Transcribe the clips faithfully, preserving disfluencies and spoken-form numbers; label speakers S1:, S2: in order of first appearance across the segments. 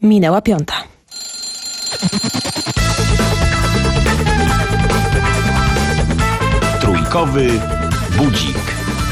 S1: Minęła piąta.
S2: Trójkowy budzik.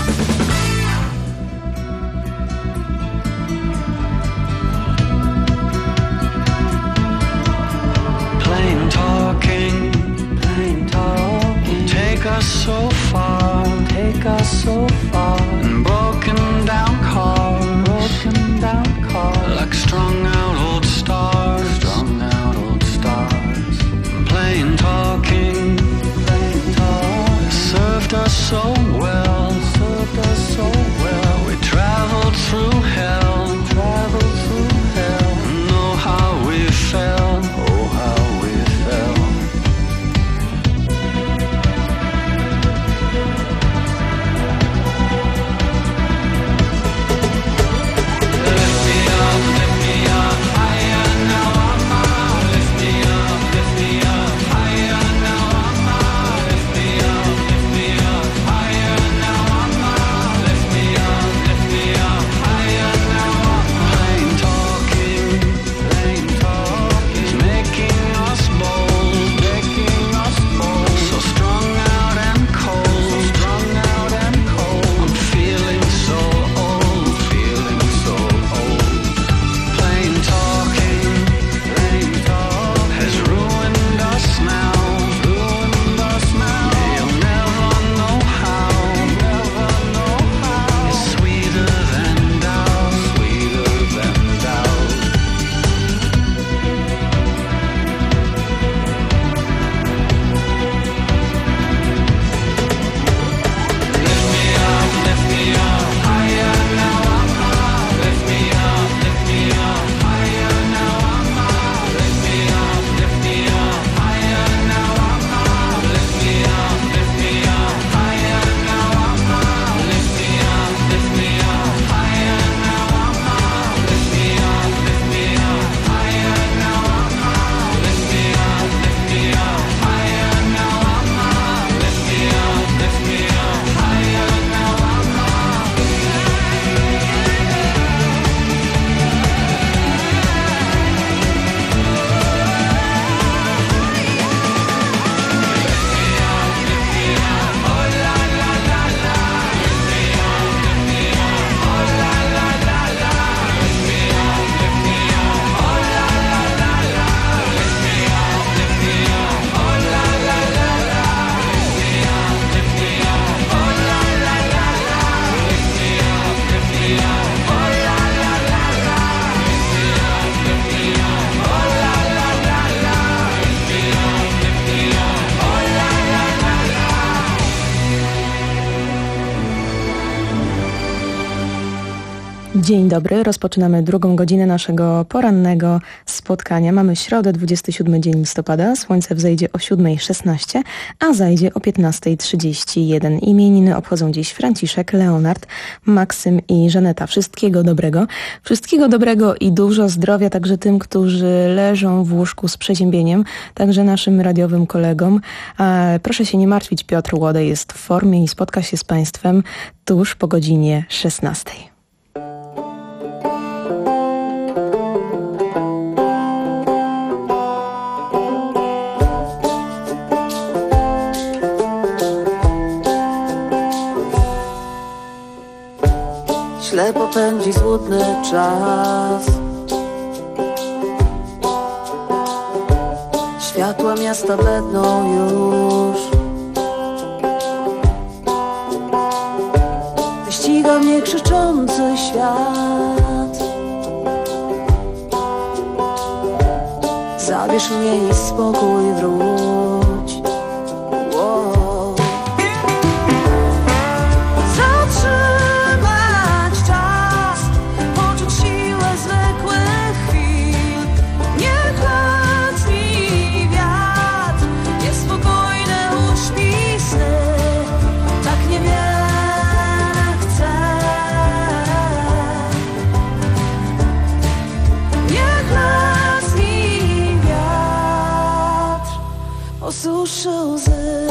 S3: Plain talking, plain talking. Take us so far, take us so far. Broken down cars, broken down cars. Like strung out old stars, strung out old stars. Plain talking, plain talking. Served us so well, served us so well. We traveled through hell, traveled through hell. Know how we felt, oh how we felt. Lift me up, lift me up, higher now I'm out. Lift me up, lift me up, higher now I'm out. Lift me up, lift me up, higher now I'm out. Lift me up, lift me up, higher now I'm out. Plain talking, plain talking is making us bold, making us bold. So strung out and cold, so strung out and cold. I'm feeling so old, feeling so old. Plain talking, plain talk has ruined us now, ruined us now. You'll never know how, never know how. It's sweeter than doubt, sweeter than doubt. Lift me up, lift me up, higher now I'm out. Lift me up, lift me up, higher now I'm out. Lift me up, lift me up, higher now I'm out. Lift me up, lift me up, higher now I'm out. Lift me up, lift me up, higher now I'm out. Lift me up, lift me up, higher now I'm out. Lift me up, lift me up, higher now I'm out. Lift me up, lift me up, higher now I'm out.
S1: Dzień dobry, rozpoczynamy drugą godzinę naszego porannego spotkania. Mamy środę, dwudziesty siódmy dzień listopada, słońce wzejdzie o siódma szesnaście, a zajdzie o piętnasta trzydzieści jeden. Imieniny obchodzą dziś Franciszek, Leonard, Maksym i Żaneta. Wszystkiego dobrego. Wszystkiego dobrego i dużo zdrowia także tym, którzy leżą w łóżku z przeziębieniem, także naszym radiowym kolegom. E, proszę się nie martwić, Piotr Łodej jest w formie i spotka się z Państwem tuż po godzinie szesnastej.
S4: Ślepo pędzi złudny czas. Światła miasta bledną już. Wyściga mnie krzyczący świat. Zabierz mnie i spokój wróć. Wow. Zatrzymać czas, poczuć siłę zwykłych chwil. Niech leci wiatr, niech spokojne uśpi sny. Tak niewiele chcę. Niech leci wiatr, osuszy łzy.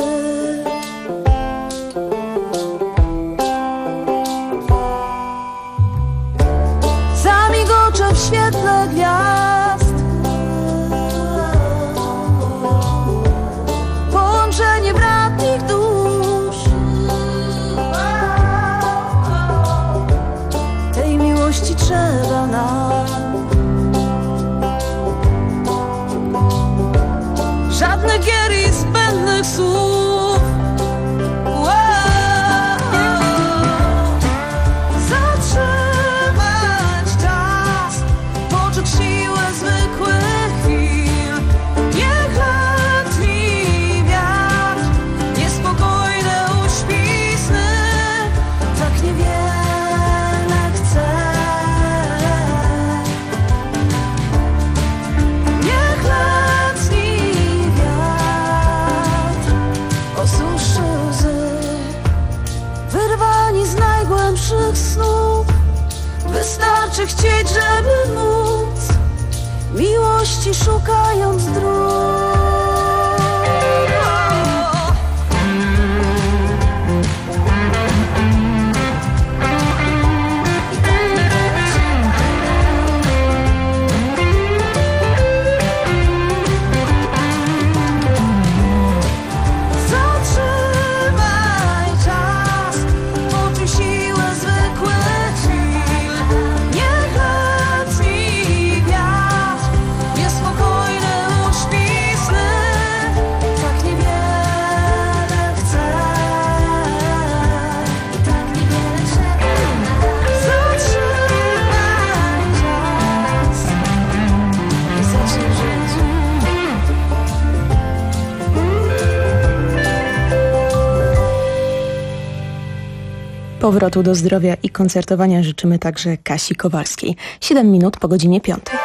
S4: Zamigoczę w świetle gwiazd. słów. Wow. Zatrzymać czas, poczuć siłę zwykłych chwil. Niech letni wiatr, niespokojne uśpi sny. Tak niewiele chcę. Niech letni wiatr osuszy łzy. Wyrwani z najgłębszych snów, wystarczy chcieć, żeby móc, miłości szukając dróg. Zatrzymaj czas, poczuj siłę zwykłych chwil. Niech letni wiatr, niespokojne uśpi sny. Tak niewiele chcę, tak niewiele trzeba. Zatrzymaj czas i zacznij żyć.
S1: Powrotu do zdrowia i koncertowania życzymy także Kasi Kowalskiej. siedem minut po godzinie piątej.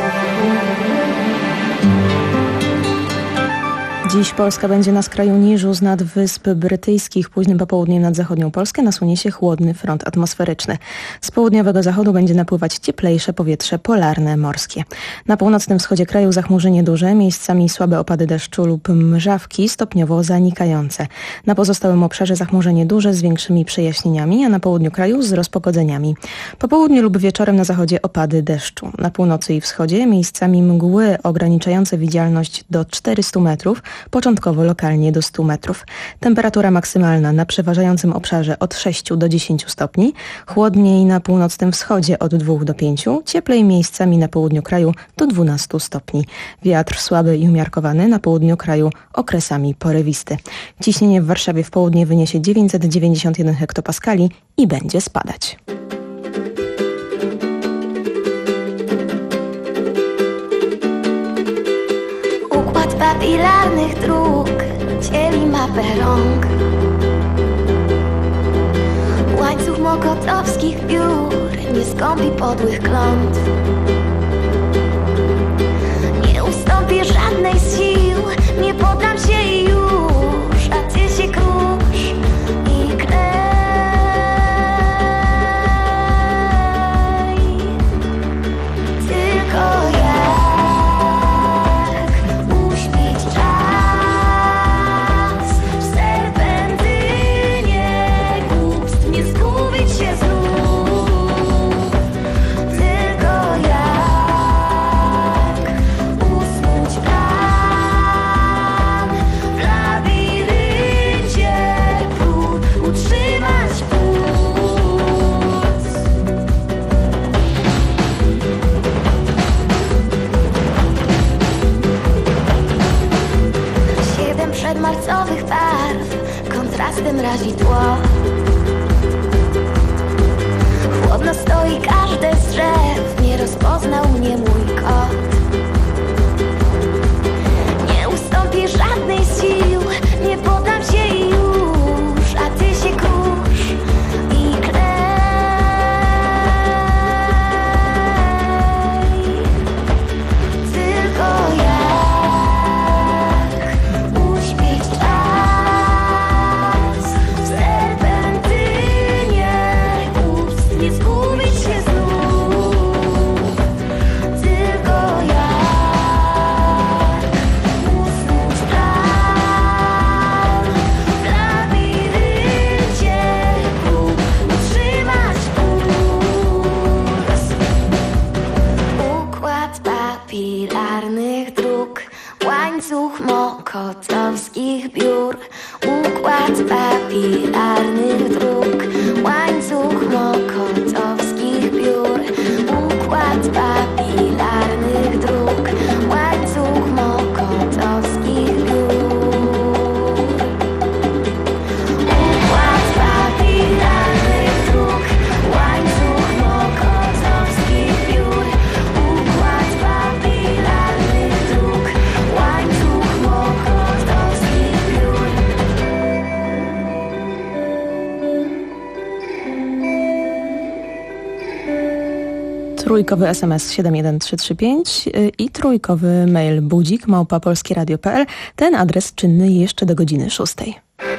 S1: Dziś Polska będzie na skraju niżu z nad Wysp Brytyjskich. Późnym popołudniem nad zachodnią Polskę nasunie się chłodny front atmosferyczny. Z południowego zachodu będzie napływać cieplejsze powietrze polarne, morskie. Na północnym wschodzie kraju zachmurzenie duże, miejscami słabe opady deszczu lub mrzawki stopniowo zanikające. Na pozostałym obszarze zachmurzenie duże z większymi przejaśnieniami, a na południu kraju z rozpogodzeniami. Po południu lub wieczorem na zachodzie opady deszczu. Na północy i wschodzie miejscami mgły ograniczające widzialność do czterystu metrów, początkowo lokalnie do stu metrów. Temperatura maksymalna na przeważającym obszarze od sześciu do dziesięciu stopni, chłodniej na północnym wschodzie od dwóch do pięciu, cieplej miejscami na południu kraju do dwunastu stopni. Wiatr słaby i umiarkowany, na południu kraju okresami porywisty. Ciśnienie w Warszawie w południe wyniesie dziewięćset dziewięćdziesiąt jeden hektopaskali i będzie spadać.
S5: Układ papilarnych dróg dzieli mapę rąk. Łańcuch mokotowskich piór nie skąpi podłych klątw. Nie ustąpię żadnej z sił, nie poddam się już, a ty się krusz i klej. Tylko jak uśpić czas w serpentynie głupstw, nie zgubić się znów. Tylko jak usnąć plan w labiryncie prób, utrzymać puls. Siedem przedmarcowych barw kontrastem razi tło. Chłodno stoi każde z drzew, nie rozpoznał mnie mój kot. Nie ustąpię żadnej z sił, nie poddam się już, a ty się krusz i klej. Tylko jak uśpić czas w serpentynie głupstw, nie zgubić się znów. Tylko jak usnąć plan w labiryncie prób, utrzymać puls. Układ papilarnych dróg, łańcuch mokotowskich biur. Układ papilarnych dróg, łańcuch mokotowskich biur. Układ papilarnych dróg, łańcuch mokotowskich biur.
S1: trójkowy S M S siedem jeden trzy trzy pięć i trójkowy mail budzik małpa polskieradio kropka p l. Ten adres czynny jeszcze do godziny szóstej.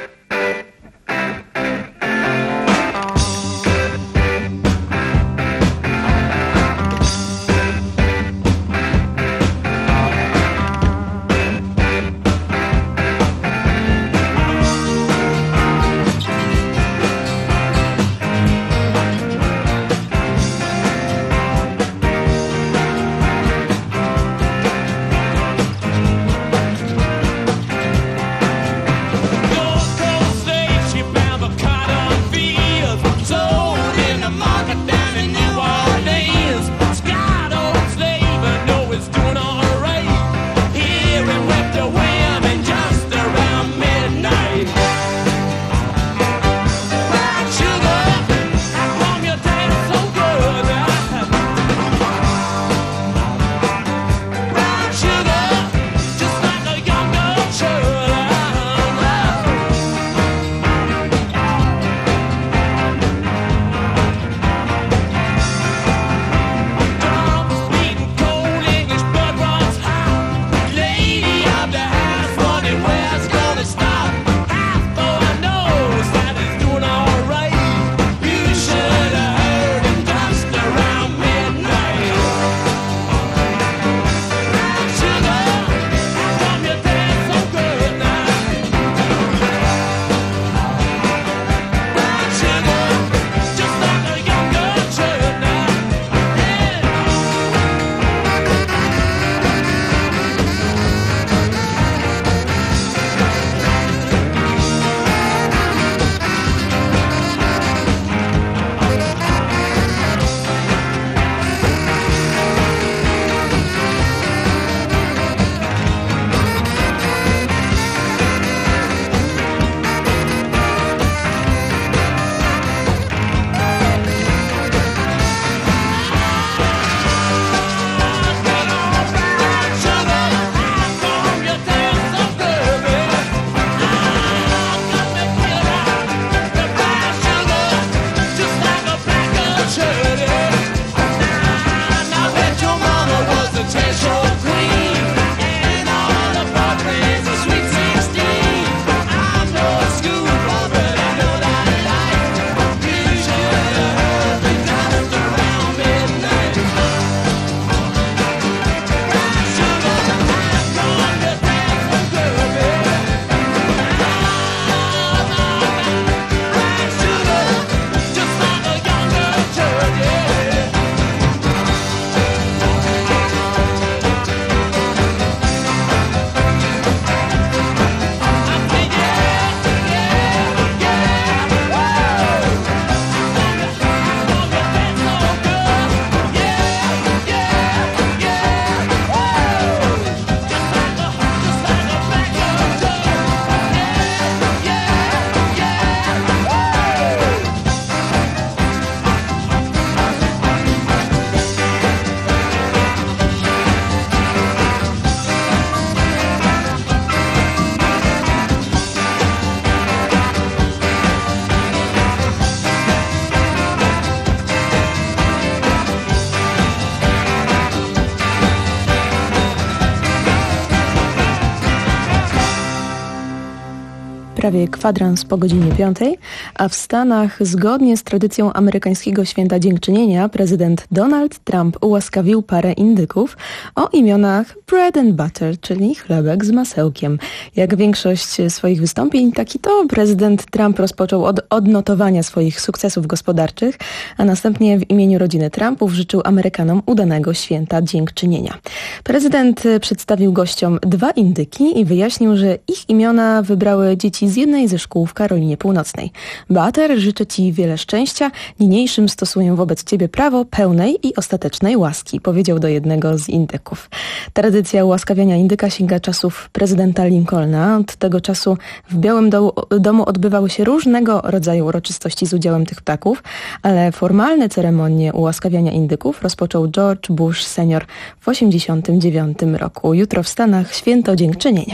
S1: prawie kwadrans po godzinie piątej, a w Stanach zgodnie z tradycją amerykańskiego święta dziękczynienia prezydent Donald Trump ułaskawił parę indyków o imionach bread and butter, czyli chlebek z masełkiem. Jak większość swoich wystąpień, taki to prezydent Trump rozpoczął od odnotowania swoich sukcesów gospodarczych, a następnie w imieniu rodziny Trumpów życzył Amerykanom udanego święta dziękczynienia. Prezydent przedstawił gościom dwa indyki i wyjaśnił, że ich imiona wybrały dzieci z jednej ze szkół w Karolinie Północnej. Butter, życzę Ci wiele szczęścia, niniejszym stosuję wobec Ciebie prawo pełnej i ostatecznej łaski, powiedział do jednego z indyków. Tradycja ułaskawiania indyka sięga czasów prezydenta Lincolna. Od tego czasu w Białym Domu, domu odbywały się różnego rodzaju uroczystości z udziałem tych ptaków, ale formalne ceremonie ułaskawiania indyków rozpoczął George Bush senior w osiemdziesiątym dziewiątym roku. Jutro w Stanach święto dziękczynienia.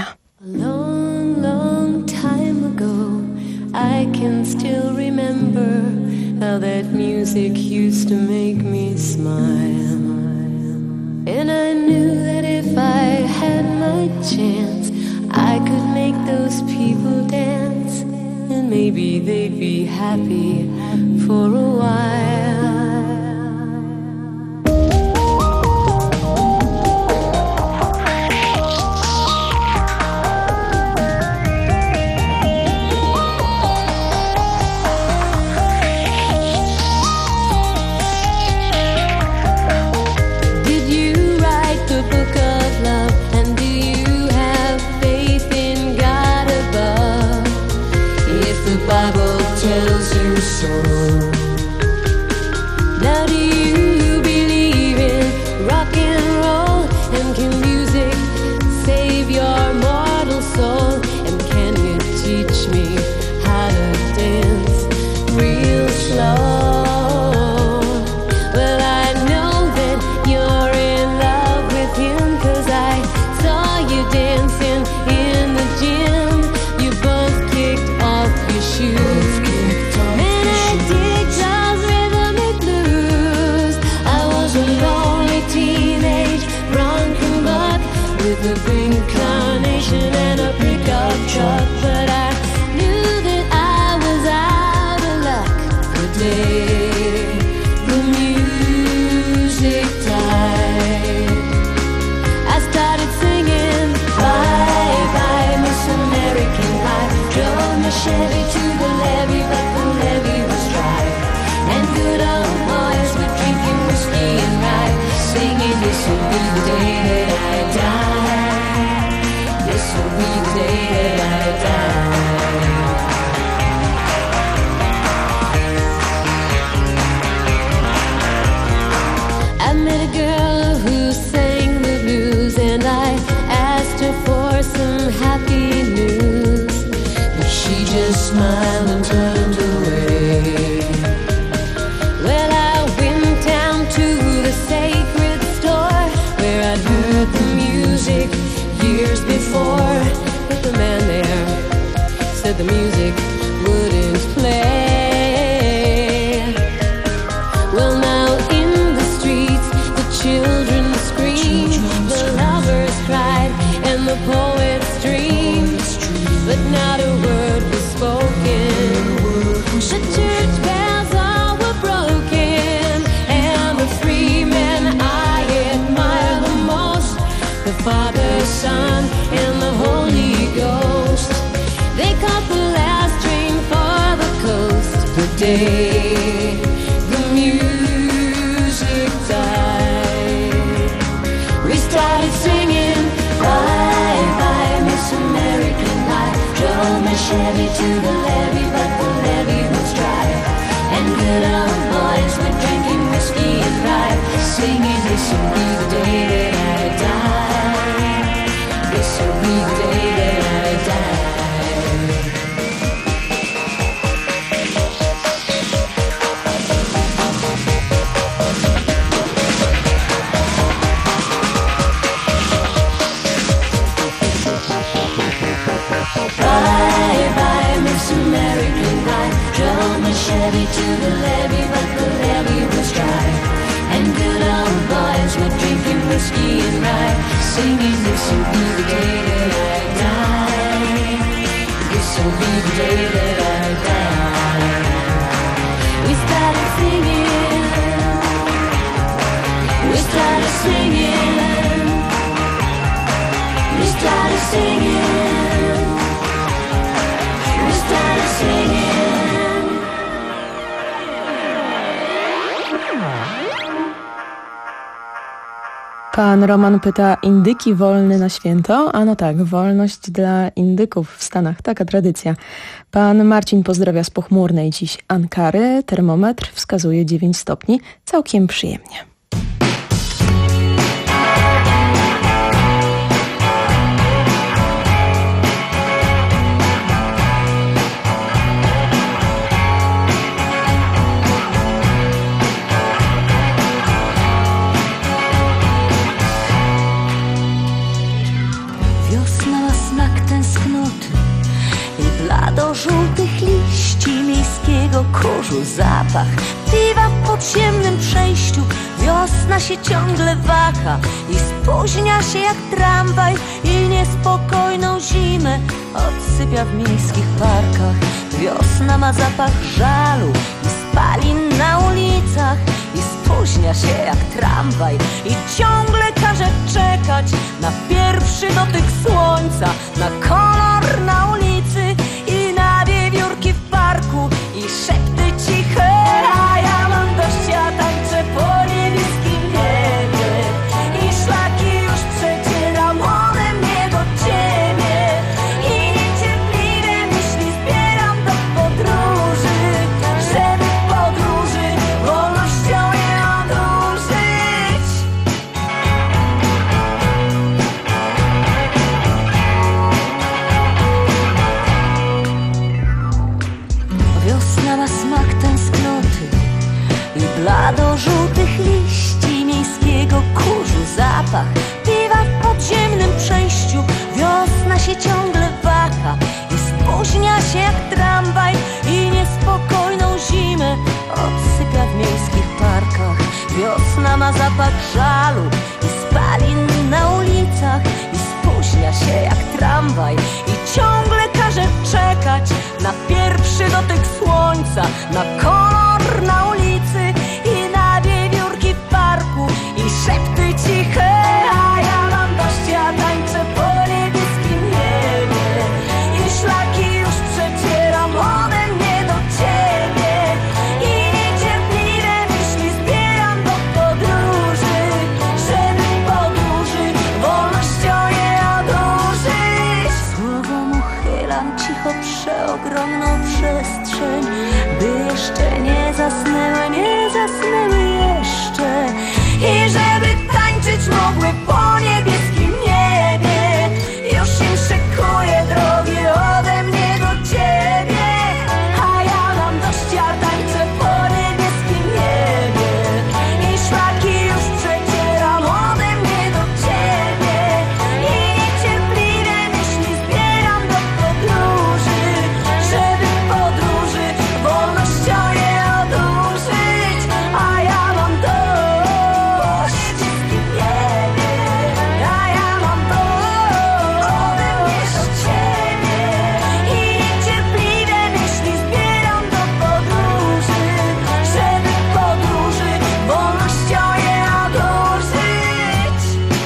S4: Long, long time ago, I can still remember how
S6: Now that music used to make me smile, and I knew that if I had my chance, I could make those people dance, and maybe they'd be happy for a while. Now do you believe in rock and roll? And can music save your mortal soul? And can you teach me how to dance real slow? Well, I know that you're in love with him, 'cause I saw you dancing in the gym. You both kicked off your shoes. With a green carnation and a pickup truck, but I knew that I was out of luck the day the music died. I started singing bye bye Miss American Pie. Drove my Chevy to the levee, but the levee was dry, and good old boys were drinking whiskey and rye, singing this will be the day that I die. This will be the day that I die. I met a girl who sang the blues, and I asked her for some happy news, but she just smiled and turned away. Well, I went down to the sacred store where I'd heard the music years before, but the man there said the music wouldn't play. Well, now in the streets the children screamed, the lovers cried, and the poets dreamed, but not a word was spoken. The church bells all were broken, and the free men I admire the most, the Father, Son, and the Holy Ghost. They caught the last train for the coast the day the music died. We started singing bye bye Miss American Pie. Drove my Chevy to the levee, but the levee was dry, and good old boys were drinking whiskey and rye, singing this will be the day that I die. This will be the day that I die. Bye bye Miss American Pie. Drove my Chevy to the levee, but the levee was dry, and good old boys were drinking whiskey and rye, singing this will be the day that I die. This will be the day that I die. We started singing, we started singing, we started singing, we started singing.
S1: Pan Roman pyta, indyki wolne na święto? A no tak, wolność dla indyków w Stanach, taka tradycja. Pan Marcin pozdrawia z pochmurnej dziś Ankary, termometr wskazuje dziewięć stopni, całkiem przyjemnie.
S4: Wiosna ma smak tęsknoty i blado żółtych liści, miejsce miejskiego kurzu, zapach piwa w podziemnym przejściu. Wiosna się ciągle waha i spóźnia się jak tramwaj i niespokojną zimę odsypia w miejskich parkach. Wiosna ma zapach żalu i spalin na ulicach i spóźnia się jak tramwaj i ciągle każe czekać na pierwszy dotyk słońca, na kolor na ulicy i na wiewiórki w parku i szepty ciche. A ja mam dość, ja tańczę po niebieskim niebie i szlaki już przecieram ode mnie do ciebie i niecierpliwie myśli zbieram do podróży, żeby podróży wolnością je odurzyć. Wiosna ma smak tęsknoty i blado-żółtych liści miejskiego kurzu, zapach piwa w podziemnym przejściu. Wiosna się ciągle waha i spóźnia się jak tramwaj i niespokojną zimę odsypia w miejskich parkach. Wiosna ma zapach żalu i spalin na ulicach i spóźnia się jak tramwaj i ciągle każe czekać na pierwszy dotyk słońca, na kolor na ulicy i na wiewiórki w parku i szepty ciche. A ja mam dość, ja tańczę po niebieskim niebie i szlaki już przecieram ode mnie do ciebie i niecierpliwie myśli zbieram do podróży, żeby podróży wolnością je odurzyć. Głową uchylam cicho przeogromną przestrzeń, by jeszcze nie zasnęły, nie zasnęły jeszcze i żeby tańczyć mogły po niebieskim niebie. Już im szykuję drogi ode mnie do ciebie, a ja mam dość, ja tańczę po niebieskim niebie i szlaki już przecieram ode mnie do ciebie i niecierpliwie myśli zbieram do podróży, żeby podróży wolnością je odurzyć. A ja mam dość niebieskiego niebie, a ja mam dość ode mnie do ciebie i niecierpliwie myśli zbieram do podróży, żeby podróży wolnością je odurzyć.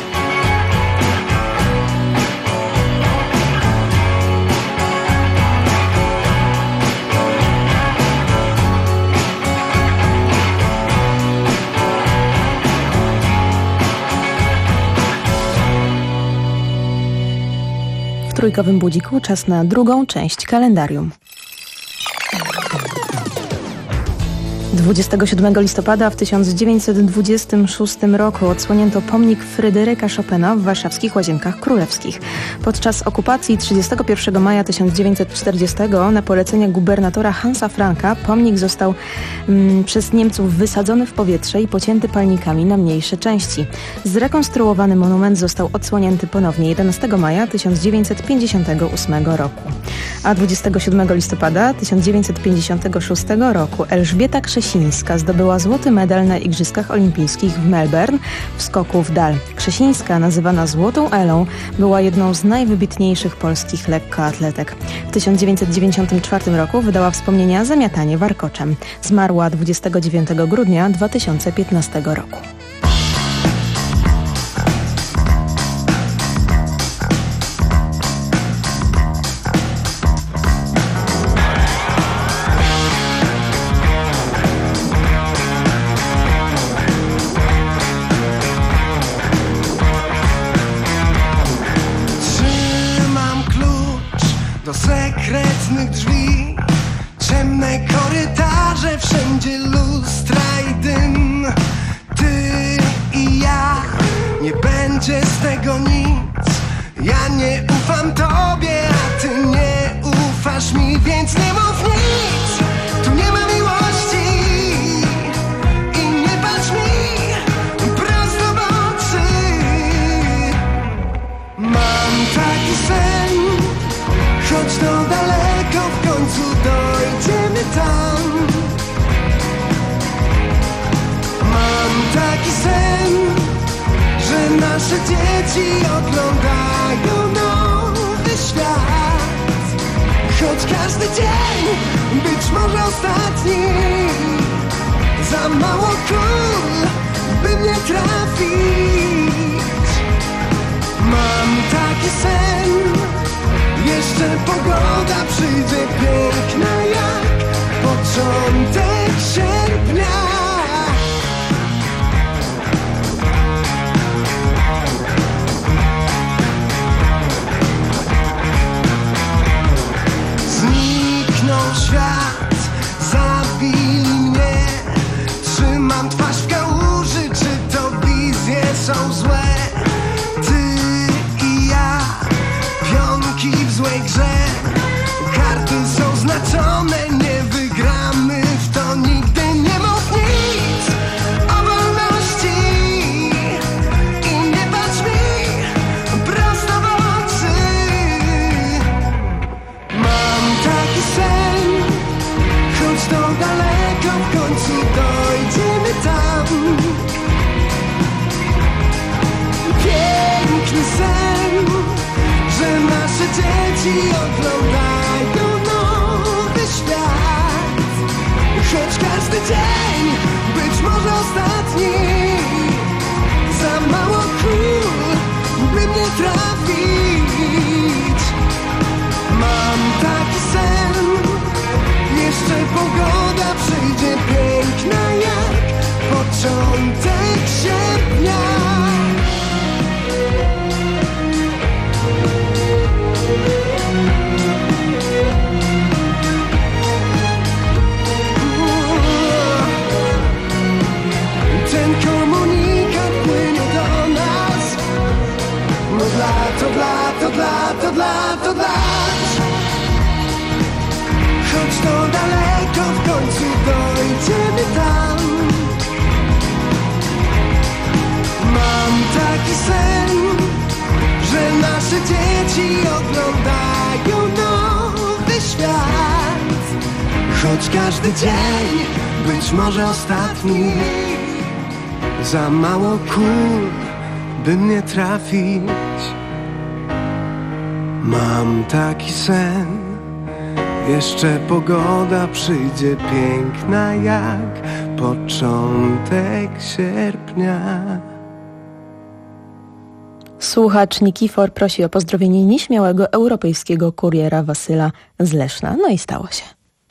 S1: W trójkowym budziku czas na drugą część kalendarium. dwudziestego siódmego listopada w tysiąc dziewięćset dwudziestym szóstym roku odsłonięto pomnik Fryderyka Chopina w warszawskich Łazienkach Królewskich. Podczas okupacji trzydziestego pierwszego maja tysiąc dziewięćset czterdziestego na polecenie gubernatora Hansa Franka pomnik został mm, przez Niemców wysadzony w powietrze i pocięty palnikami na mniejsze części. Zrekonstruowany monument został odsłonięty ponownie jedenastego maja tysiąc dziewięćset pięćdziesiątego ósmego roku. A dwudziestego siódmego listopada tysiąc dziewięćset pięćdziesiątego szóstego roku Elżbieta Krzesińska zdobyła złoty medal na Igrzyskach Olimpijskich w Melbourne w skoku w dal. Krzesińska, nazywana Złotą Elą, była jedną z najwybitniejszych polskich lekkoatletek. W tysiąc dziewięćset dziewięćdziesiątym czwartym roku wydała wspomnienia Zamiatanie warkoczem. Zmarła dwudziestego dziewiątego grudnia dwa tysiące piętnastego roku.
S7: Do sekretnych drzwi, ciemne korytarze, wszędzie lustra i dym. Ty i ja, nie będzie z tego nic. Ja nie ufam tobie, a ty nie ufasz mi, więc nie mów nic. Tu nie ma miłości i nie patrz mi prosto w oczy. Mam taki sen, choć to daleko, w końcu dojdziemy tam. Mam taki sen, że nasze dzieci oglądają nowy świat. Choć każdy dzień być może ostatni, za mało kul, by mnie trafić. Mam taki sen, jeszcze pogoda przyjdzie piękna jak początek sierpnia. Zniknął świat, zabili mnie. Trzymam twarz w kałuży, czy to wizje są złe? Ty i ja, pionki w złej grze. Karty są znaczone, nie wygramy w to nigdy. Nie mów nic o wolności i nie patrz mi prosto w oczy. Mam taki sen, choć to daleko, w końcu dojdziemy tam. Piękny sen, że nasze dzieci oglądają nowy świat. Choć każdy dzień być może ostatni, za mało kul, by mnie trafić. Mam taki sen, jeszcze pogoda przyjdzie piękna jak początek sierpnia. Ten komunikat płynie do nas od lat, od lat, od lat, od lat, od lat. Choć to daleko, w końcu dojdziemy tam. Mam taki sen, że nasze dzieci oglądają nowy świat. Choć każdy dzień być może ostatni, za mało kul, by mnie trafić. Mam taki sen, jeszcze pogoda przyjdzie piękna jak początek sierpnia.
S1: Słuchacz Nikifor prosi o pozdrowienie nieśmiałego europejskiego kuriera Wasyla z Leszna. No i stało się.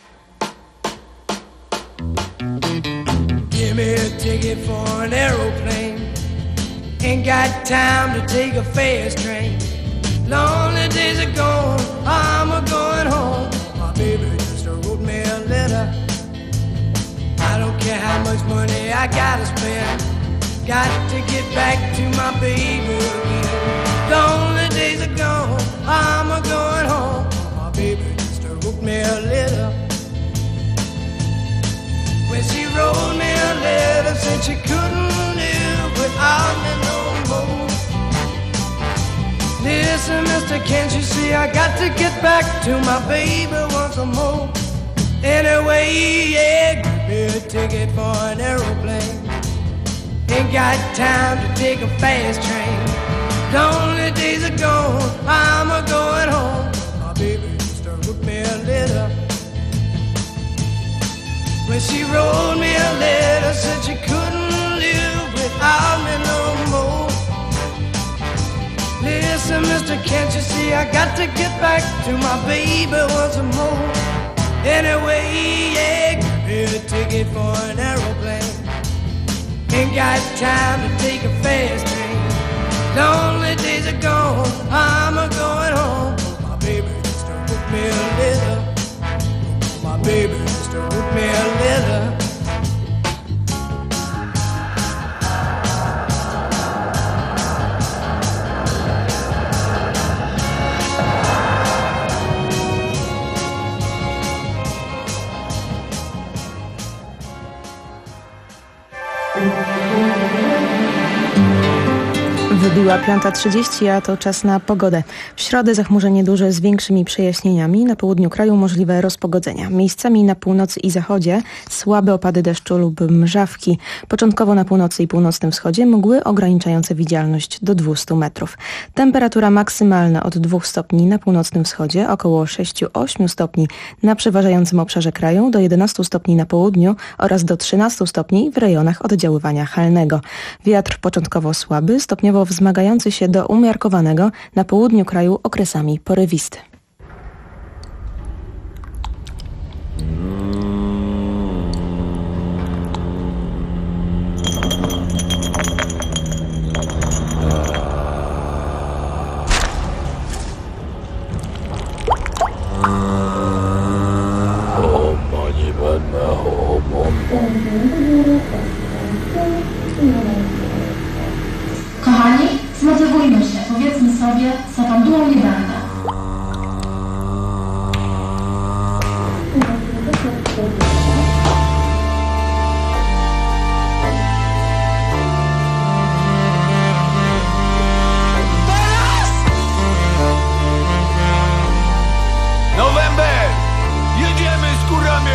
S8: Give me a ticket for an aeroplane. Ain't got time to take a fast train. Lonely days are gone, I'm a going home. My baby just wrote me a letter. I don't care how much money I gotta spend. Got to get back to my baby again. Lonely days are gone, I'm a going home. My baby just wrote me a letter. When she wrote me a letter, said she couldn't live without me no more. Listen, mister, can't you see I got to get back to my baby once more? Anyway, yeah, give me a ticket for an aeroplane. Ain't got time to take a fast train. Lonely days are gone, I'm a going home. My baby just wrote me a letter. When she wrote me a letter, said she couldn't live without me no more. Listen, mister, can't you see I got to get back to my baby once more? Anyway, yeah, give me a ticket for an aeroplane. Ain't got time to take a fast train. Lonely days are gone, I'm a going home. My baby just wrote me a letter. My baby just wrote me a letter.
S1: W Wybiła piąta trzydzieści, a to czas na pogodę. W środę zachmurzenie duże z większymi przejaśnieniami. Na południu kraju możliwe rozpogodzenia. Miejscami na północy i zachodzie słabe opady deszczu lub mrzawki. Początkowo na północy i północnym wschodzie mgły ograniczające widzialność do dwieście metrów. Temperatura maksymalna od dwóch stopni na północnym wschodzie, około sześć do ośmiu stopni na przeważającym obszarze kraju, do jedenastu stopni na południu oraz do trzynastu stopni w rejonach oddziaływania halnego. Wiatr początkowo słaby, stopniowo wzmagający się do umiarkowanego na południu kraju okresami porywisty.
S9: Kochani, zmotywujmy się, powiedzmy sobie, zapandułą nie będę.
S3: November! Jedziemy z kurami!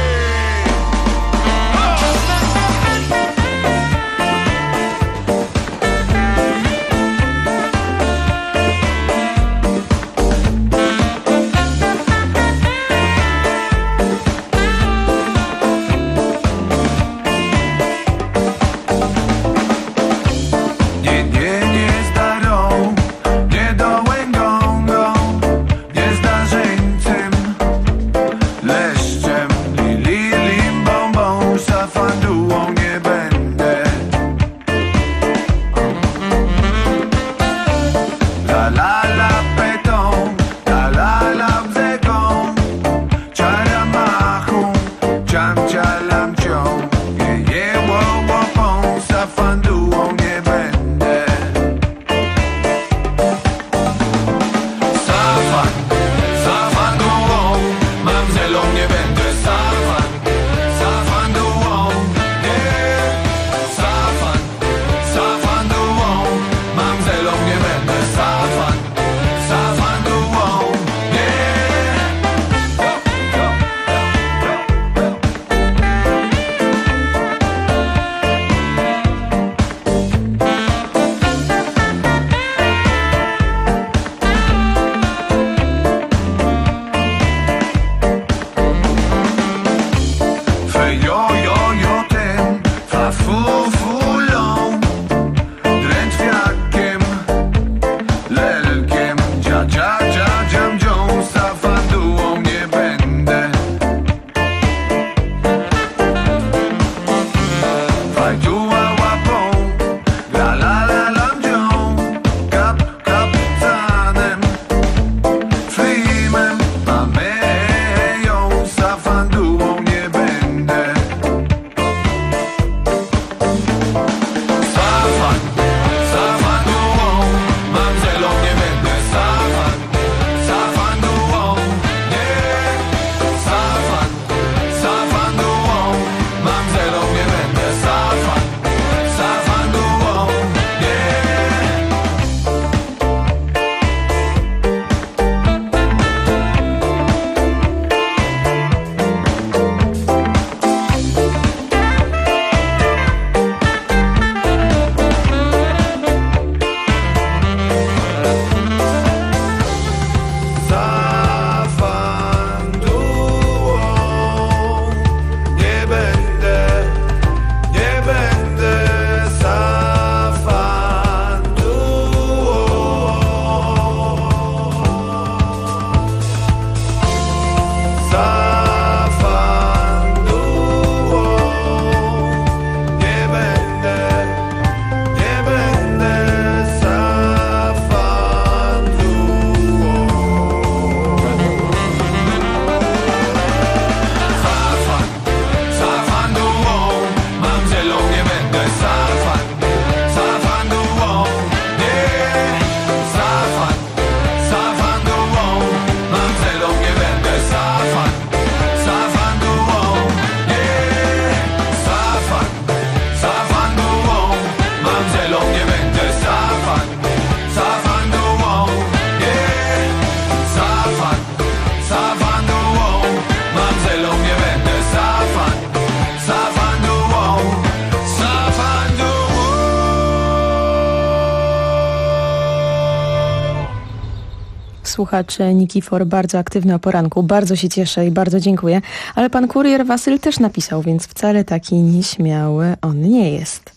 S1: słuchacz Nikifor, bardzo aktywny o poranku. Bardzo się cieszę i bardzo dziękuję. Ale pan kurier Wasyl też napisał, więc wcale taki nieśmiały on nie jest.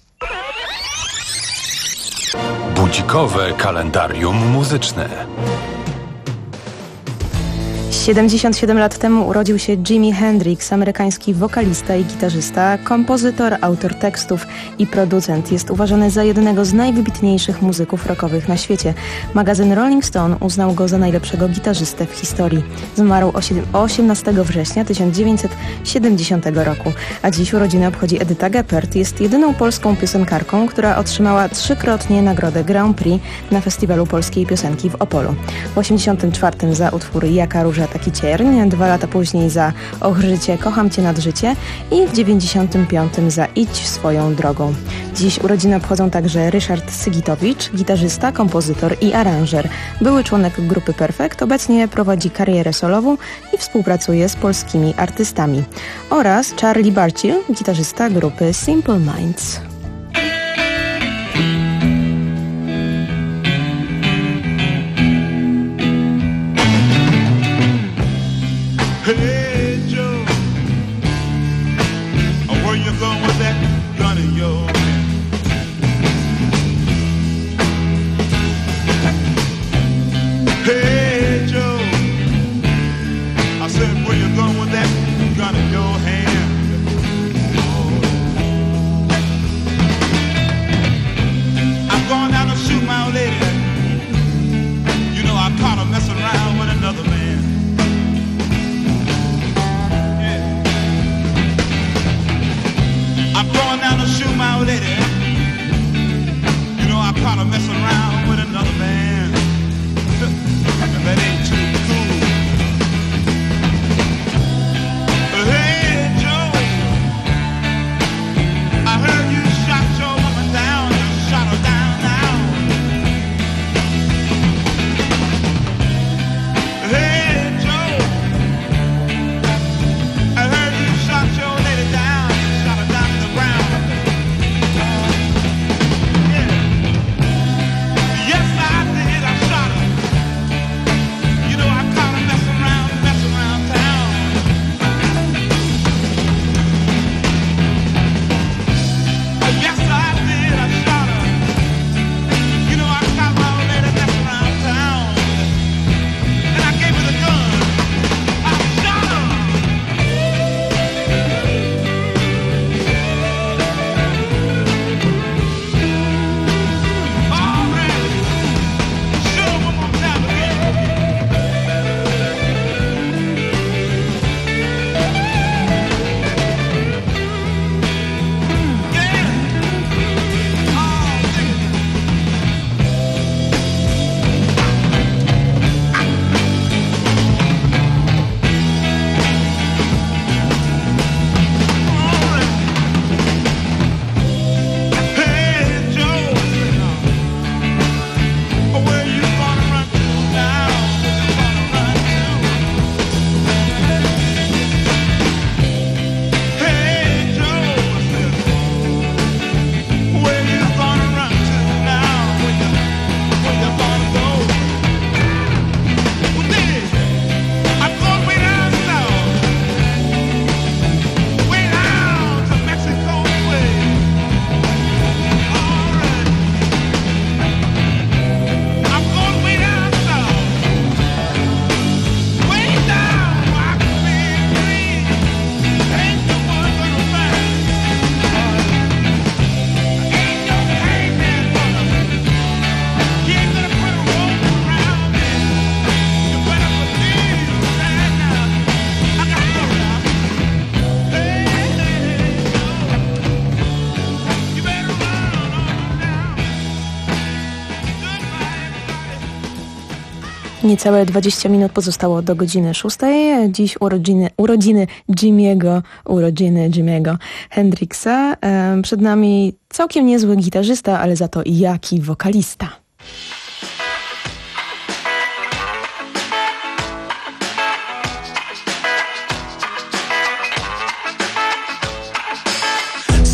S2: Budzikowe kalendarium muzyczne.
S1: siedemdziesiąt siedem lat temu urodził się Jimi Hendrix, amerykański wokalista i gitarzysta, kompozytor, autor tekstów i producent. Jest uważany za jednego z najwybitniejszych muzyków rockowych na świecie. Magazyn Rolling Stone uznał go za najlepszego gitarzystę w historii. Zmarł osiemnastego września tysiąc dziewięćset siedemdziesiątego roku, a dziś urodziny obchodzi Edyta Geppert. Jest jedyną polską piosenkarką, która otrzymała trzykrotnie nagrodę Grand Prix na Festiwalu Polskiej Piosenki w Opolu. W osiemdziesiątym czwartym za utwór Jaka róża taki cierń, dwa lata później za Och życie, kocham cię nad życie i w dziewięćdziesiątym piątym za Idź swoją drogą. Dziś urodziny obchodzą także Ryszard Sygitowicz, gitarzysta, kompozytor i aranżer. Były członek grupy Perfekt, obecnie prowadzi karierę solową i współpracuje z polskimi artystami. Oraz Charlie Barcill, gitarzysta grupy Simple Minds.
S10: Hey Joe, where you going with that gun in your hand? Hey Joe, I said where you going with that gun in your hand? Oh. I'm going down to shoot my old lady. You know I caught her messing around with another man. I'm going down to shoot my old lady. You know I caught her messing around with another man. And that ain't too cool. Hey Joe, I heard you shot your woman down. You shot her down now. Hey Joe, I heard you shot your lady down.
S1: Niecałe dwadzieścia minut pozostało do godziny szóstej. Dziś urodziny, urodziny Jimiego, urodziny Jimiego Hendrixa. Przed nami całkiem niezły gitarzysta, ale za to jaki wokalista.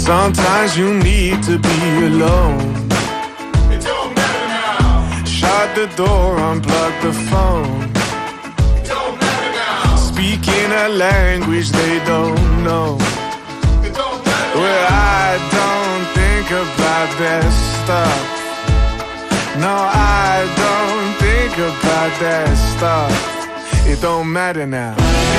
S11: Sometimes you need to be alone.
S10: It don't matter now.
S11: Shut the door, unplug the phone.
S10: It don't matter now.
S11: Speaking a language they don't know.
S10: It don't matter
S11: Well,
S10: now.
S11: I don't think about that stuff. No, I don't think about that stuff. It don't matter now.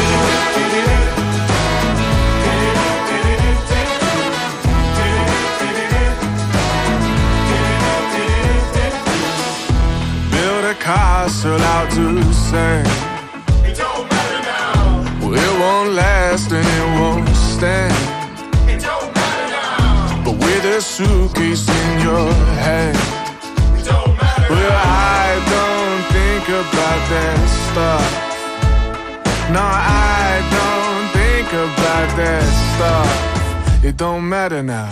S11: Build a castle out to sing.
S10: It don't matter now.
S11: Well, it won't last and it won't stand.
S10: It don't matter now.
S11: But with a suitcase in your hand,
S10: It don't matter
S11: well,
S10: now.
S11: I don't think about that stuff. No, I don't think about that stuff. It don't matter now.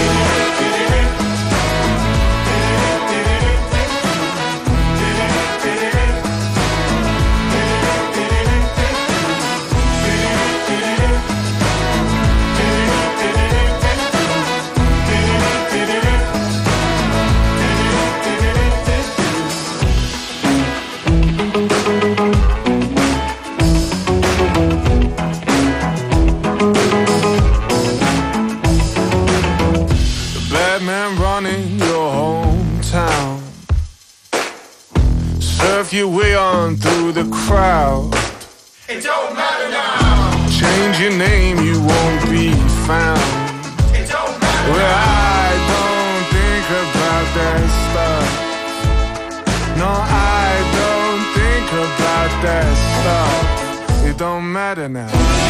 S11: Your way on through the crowd.
S10: It don't matter now.
S11: Change your name, you won't be found.
S10: It don't matter
S11: Well,
S10: now.
S11: I don't think about that stuff. No, I don't think about that stuff. It don't matter now.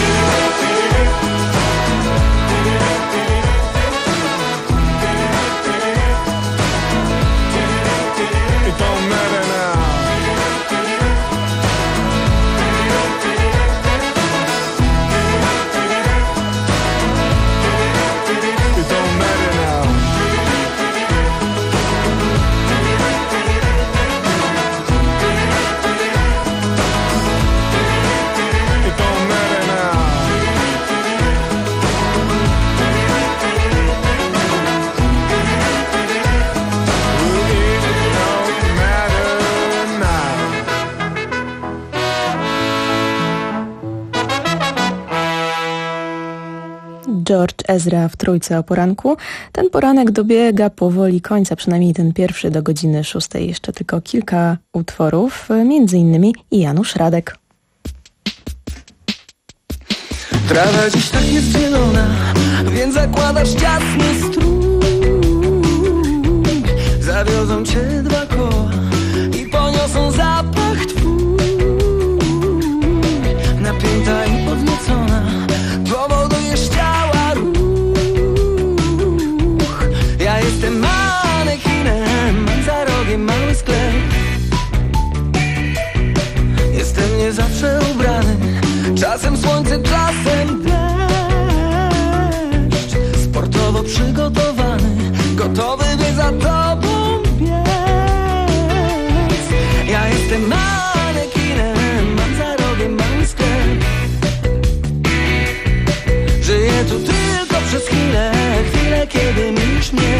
S11: It don't matter now. It don't matter now. It don't matter now. It don't matter now.
S1: George Ezra w Trójce o poranku. Ten poranek dobiega powoli końca, przynajmniej ten pierwszy do godziny szóstej. Jeszcze tylko kilka utworów, między innymi Janusz Radek.
S7: Trawa dziś tak jest zielona, więc zakładasz ciasny strój. Zawiozą cię dwa koła i poniosą zapach twój. Napięta i podniecona, powodujesz ciała ruch. Ja jestem manekinem, mam za rogiem mały sklep. Jestem nie zawsze ubrany, czasem słońce, czasem deszcz. Sportowo przygotowany, gotowy by za tobą biec. Ja jestem manekinem, mam za rogiem mały sklep. Żyję tu tylko przez chwilę, chwilę kiedy misz mnie.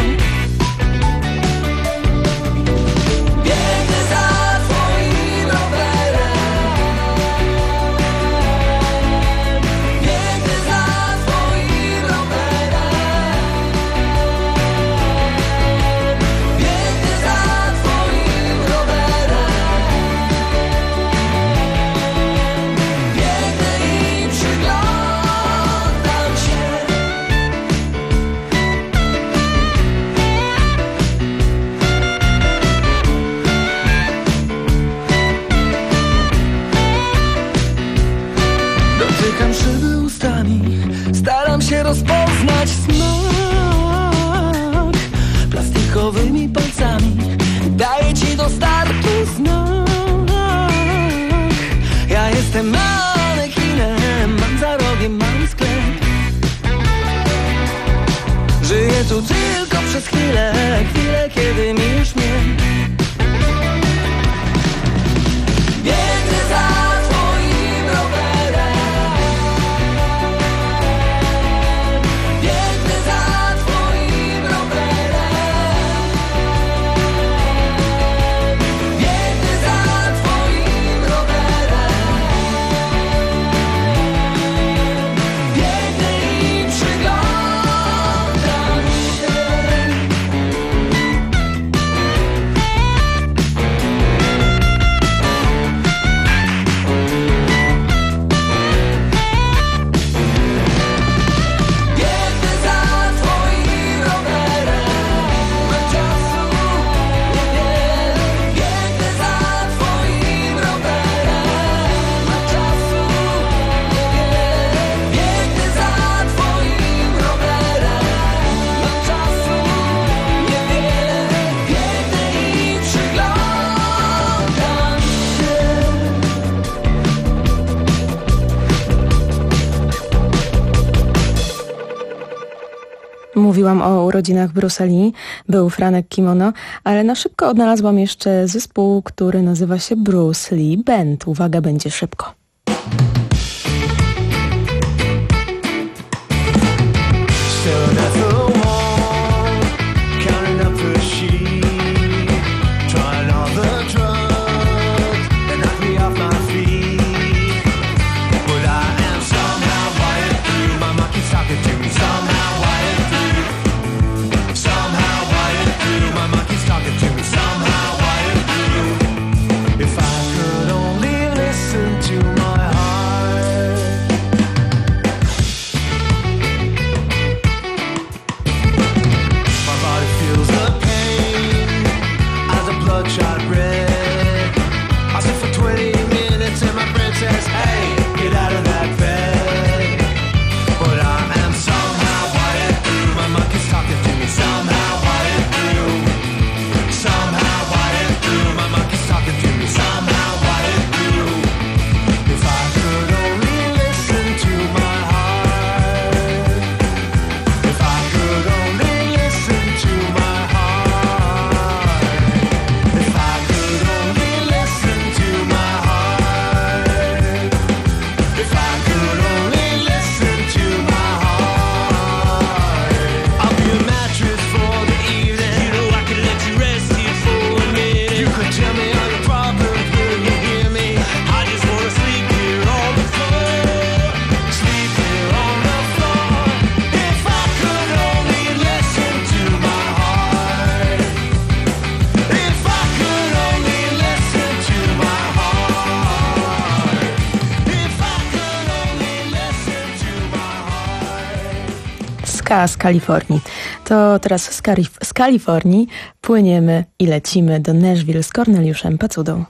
S7: Biegnę za twoim rowerem. Biegnę za twoim rowerem. Biegnę za twoim rowerem. Biegnę i przyglądam się. Dotykam szyby ustami, staram się rozpoznać smak. Plastikowymi palcami daję ci do startu znak. Ja jestem manekinem, mam za rogiem mały sklep. Żyję tu tylko przez chwilę, chwilę kiedy misz mnie. Biegnę za twoim rowerem. Biegnę za
S1: Mówiłam o urodzinach Bruce'a Lee, był Franek Kimono, ale na szybko odnalazłam jeszcze zespół, który nazywa się Bruce Lee Band. Uwaga, będzie szybko. Ska z Kalifornii. To teraz z, Kalif- z Kalifornii płyniemy i lecimy do Nashville z Korneliuszem Pacudą.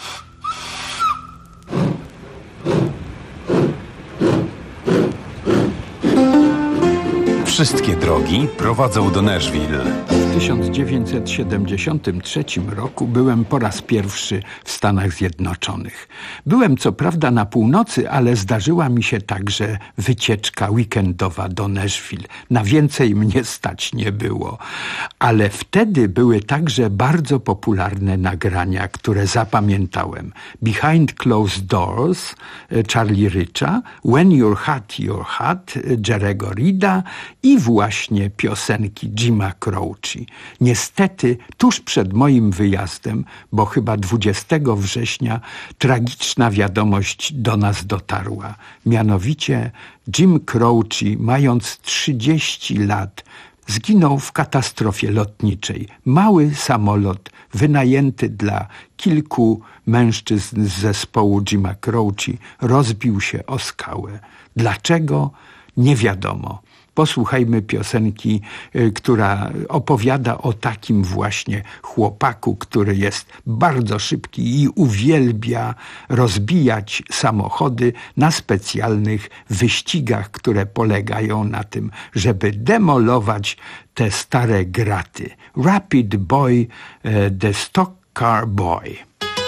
S2: Wszystkie drogi prowadzą do Nashville.
S12: W tysiąc dziewięćset siedemdziesiątym trzecim roku byłem po raz pierwszy w Stanach Zjednoczonych. Byłem co prawda na północy, ale zdarzyła mi się także wycieczka weekendowa do Nashville. Na więcej mnie stać nie było. Ale wtedy były także bardzo popularne nagrania, które zapamiętałem. Behind Closed Doors, Charlie Richa, When You're Hot, You're Hot, Jerego Reeda i właśnie piosenki Jima Croce. Niestety, tuż przed moim wyjazdem, bo chyba dwudziestego września, tragiczna wiadomość do nas dotarła. Mianowicie Jim Croce, mając trzydzieści lat, zginął w katastrofie lotniczej. Mały samolot wynajęty dla kilku mężczyzn z zespołu Jima Croce rozbił się o skałę. Dlaczego? Nie wiadomo. Posłuchajmy piosenki, y, która opowiada o takim właśnie chłopaku, który jest bardzo szybki i uwielbia rozbijać samochody na specjalnych wyścigach, które polegają na tym, żeby demolować te stare graty. Rapid Boy, y, The Stock Car Boy.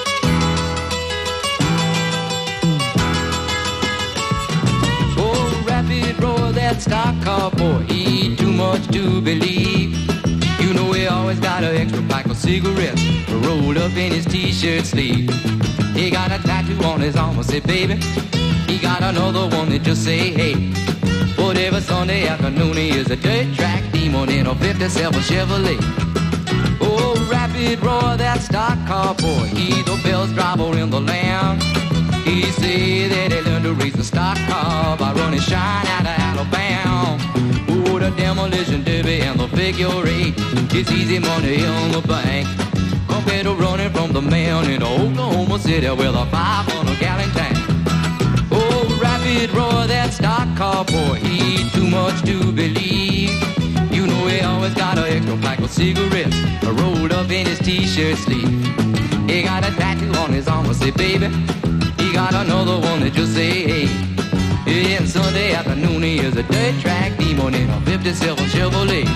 S3: That stock car boy, he too much to believe. You know he always got an extra pack of cigarettes rolled up in his t-shirt sleeve. He got a tattoo on his arm, I say, baby. He got another one that just say, hey. But every Sunday afternoon he is a dirt track demon in a fifty-seven Chevrolet. Oh, rapid roar, that stock car boy, he the best driver in the land. He said that he learned to race the stock car by running shine out of Alabama. Oh, the demolition derby and the figure eight, it's easy money on the bank compared to running from the man in Oklahoma City with a five hundred gallon tank. Oh, rapid roar, that stock car boy, he too much to believe. You know he always got an extra pack of cigarettes rolled up in his t-shirt sleeve. He got a tattoo on his arm, I say, baby. He got another one that just say, hey. And Sunday afternoon he is a dirt track demon in a fifty-seven Chevrolet.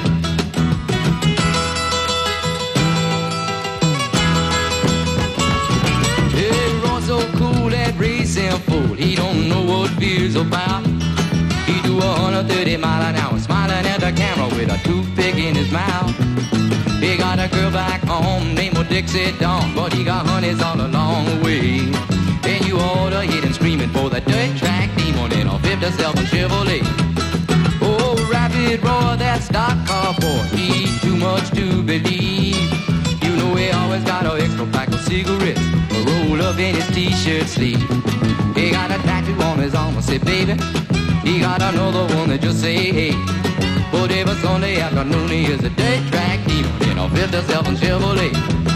S3: He runs so cool, that racing fool, he don't know what fear's about. He do one hundred thirty mile an hour, smiling at the camera with with a toothpick in his mouth. He got a girl back home named old Dixie Dawn, but he got honeys all along the way. And you oughta hear him screaming for the dirt track demon in a fifty-seven Chevrolet. Oh, rapid roar, that stock car boy, he's too much to believe. You know he always got an extra pack of cigarettes, a roll up in his t-shirt sleeve. He got a tattoo on his arm, I say, baby. He got another one that just say, hey. But every Sunday afternoon he is a dirt track demon in a fifty-seven Chevrolet.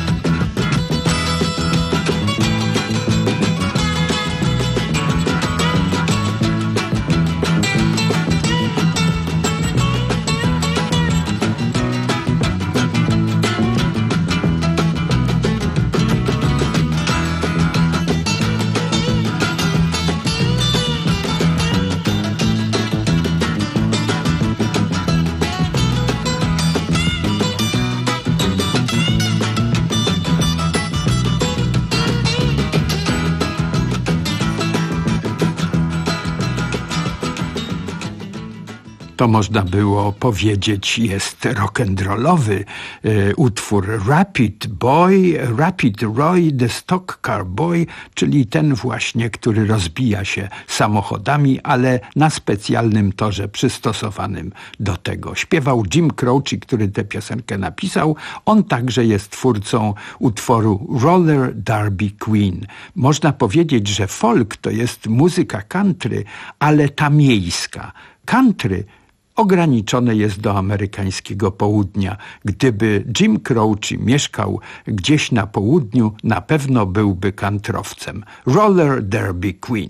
S12: To można było powiedzieć, jest rock'n'rollowy e, utwór Rapid Boy, Rapid Roy, The Stock Car Boy, czyli ten właśnie, który rozbija się samochodami, ale na specjalnym torze przystosowanym do tego. Śpiewał Jim Croce, który tę piosenkę napisał. On także jest twórcą utworu Roller Derby Queen. Można powiedzieć, że folk to jest muzyka country, ale ta miejska. Country ograniczone jest do amerykańskiego południa. Gdyby Jim Croce mieszkał gdzieś na południu, na pewno byłby kantrowcem. Roller Derby Queen.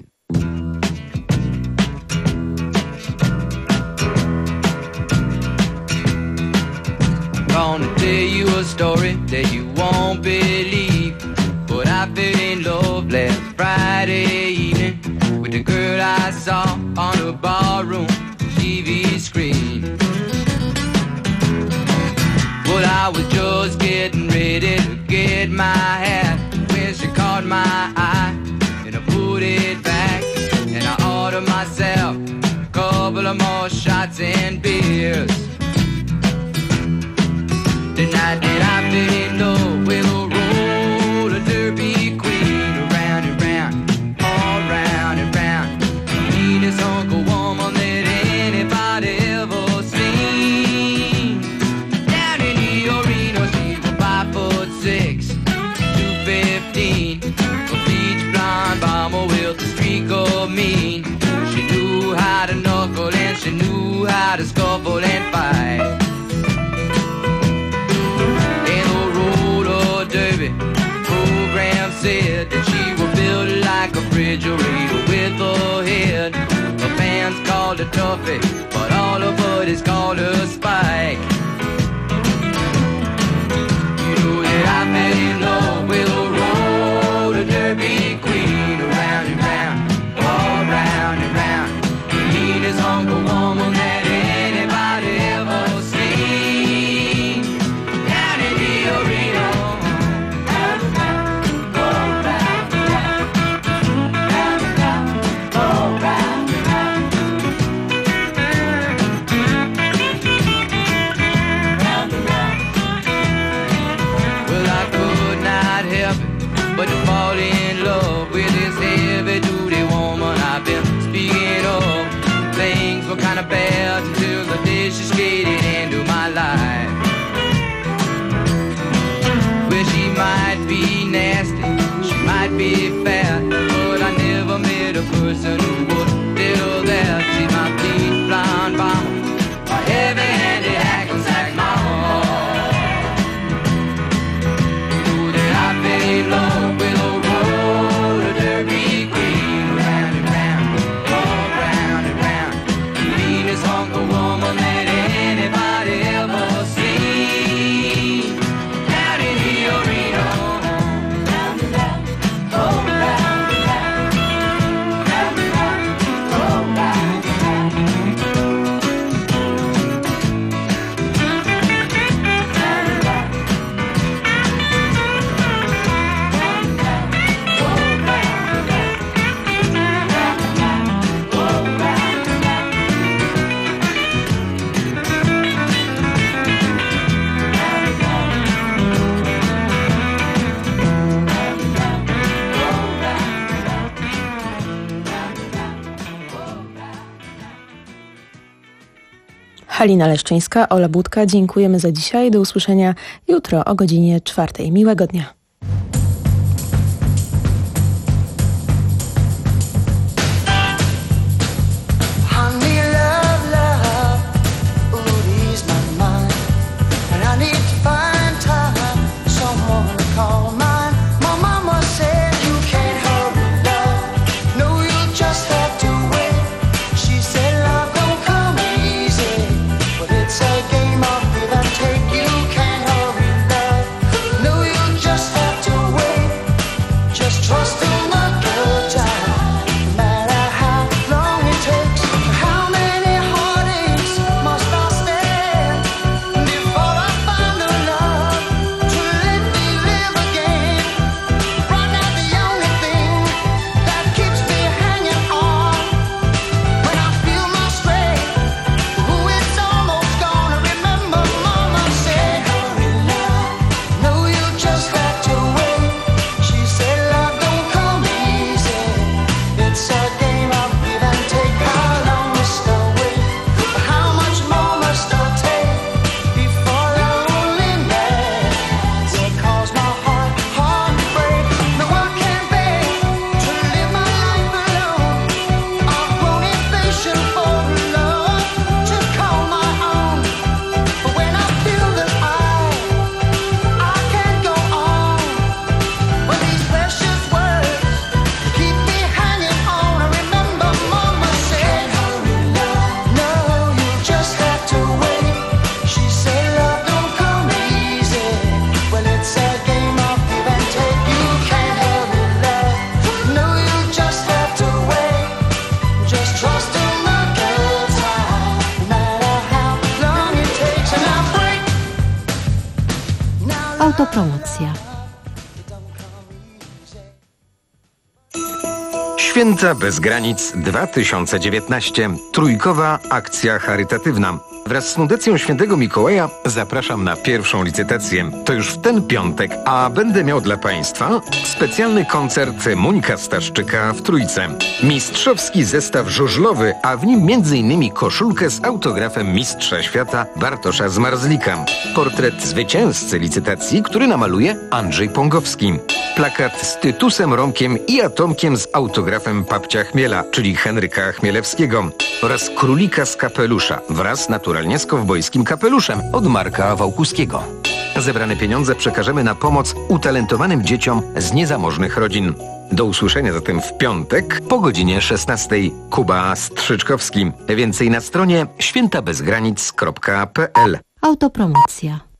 S3: Gonna tell you a story that you won't believe, but I fell in love last Friday evening with the girl I saw on a barroom T V screen. Well, I was just getting ready to get my hat when she caught my eye, and I put it back, and I ordered myself a couple of more shots and beers. The night that I fell in love with a roller derby queen, around and round, all round and round, the meanest Uncle Woman that anybody ever seen. Down in the arena, she was five foot six, two fifteen, a bleach blonde bomber with a streak of mean. She knew how to knuckle and she knew how to scuffle and fight. Program said that she was built like a refrigerator with a head. Her fans called her Tuffy, but all her buddies called her Spike. You know that I fell in love with a roller derby queen, around and round, all round and round, the meanest Uncle Woman that anybody ever seen. Down in the arena, but to fall in love with this heavy-duty woman I've been speaking of. Things were kind of bad until the day she skated into my life. Well, she might be nasty, she might be fat, but I never met a person who would tell that. She's my bleach blonde bomber, my heavy-handed hack-a-sack mama. You know that I fell in love
S1: Halina Leszczyńska, Ola Budka. Dziękujemy za dzisiaj. Do usłyszenia jutro o godzinie czwartej. Miłego dnia.
S13: Autopromocja.
S14: Święta bez granic dwa tysiące dziewiętnaście. Trójkowa akcja charytatywna. Wraz z Fundacją Świętego Mikołaja zapraszam na pierwszą licytację. To już w ten piątek, a będę miał dla Państwa specjalny koncert Monika Staszczyka w Trójce. Mistrzowski zestaw żużlowy, a w nim między innymi koszulkę z autografem mistrza świata Bartosza Zmarzlika. Portret zwycięzcy licytacji, który namaluje Andrzej Pągowski. Plakat z Tytusem Romkiem i Atomkiem z autografem Papcia Chmiela, czyli Henryka Chmielewskiego. Oraz królika z kapelusza wraz naturalnie z kowbojskim kapeluszem od Marka Wałkuskiego. Zebrane pieniądze przekażemy na pomoc utalentowanym dzieciom z niezamożnych rodzin. Do usłyszenia zatem w piątek po godzinie szesnastej. Kuba Strzyczkowski. Więcej na stronie święta bez granic kropka p l.
S13: Autopromocja.